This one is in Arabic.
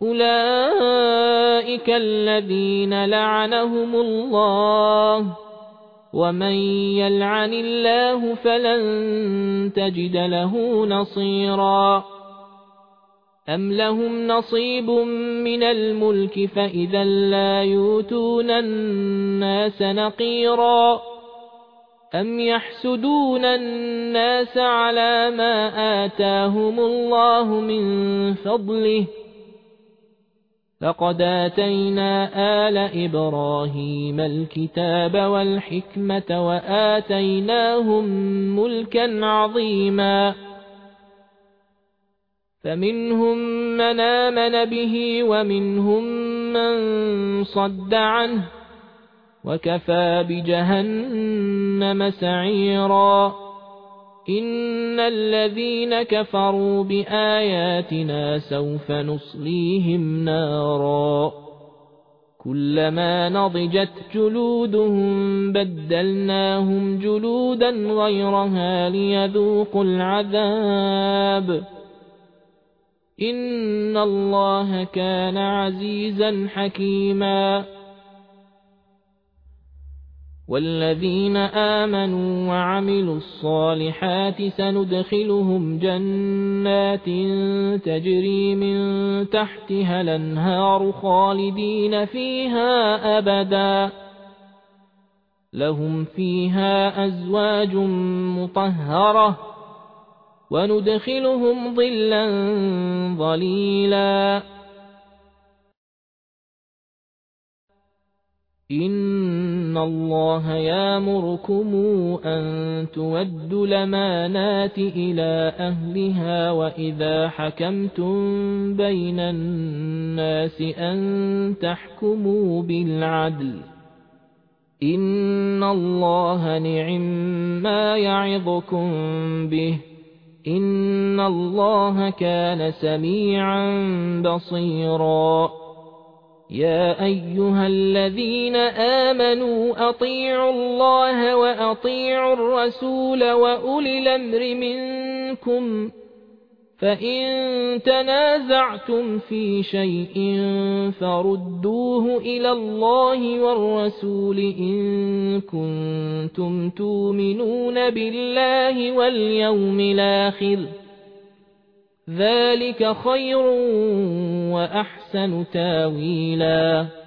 أولئك الذين لعنهم الله ومن يلعن الله فلن تجد له نصيرا أم لهم نصيب من الملك فإذا لا يؤتون الناس نقيرا أم يحسدون الناس على ما آتاهم الله من فضله لقد آتينا آل إبراهيم الكتاب والحكمة وآتيناهم ملكا عظيما فمنهم من آمن به ومنهم من صد عنه وكفى بجهنم سعيرا إن الذين كفروا بآياتنا سوف نصليهم نارا كلما نضجت جلودهم بدلناهم جلودا غيرها ليذوقوا العذاب إن الله كان عزيزا حكيما والذين آمنوا وعملوا الصالحات سندخلهم جنات تجري من تحتها الأنهار خالدين فيها أبدا لهم فيها أزواج مطهرة وندخلهم ظلا ظليلا إن الله يأمركم أن تودوا الأمانات إلى أهلها وإذا حكمتم بين الناس أن تحكموا بالعدل إن الله نعم يعظكم به إن الله كان سميعا بصيرا يا أيها الذين آمنوا أطيعوا الله وأطيعوا الرسول وأولي الأمر منكم فإن تنازعتم في شيء فردوه إلى الله والرسول إن كنتم تؤمنون بالله واليوم الآخر ذلك خير وأحسن تاويلا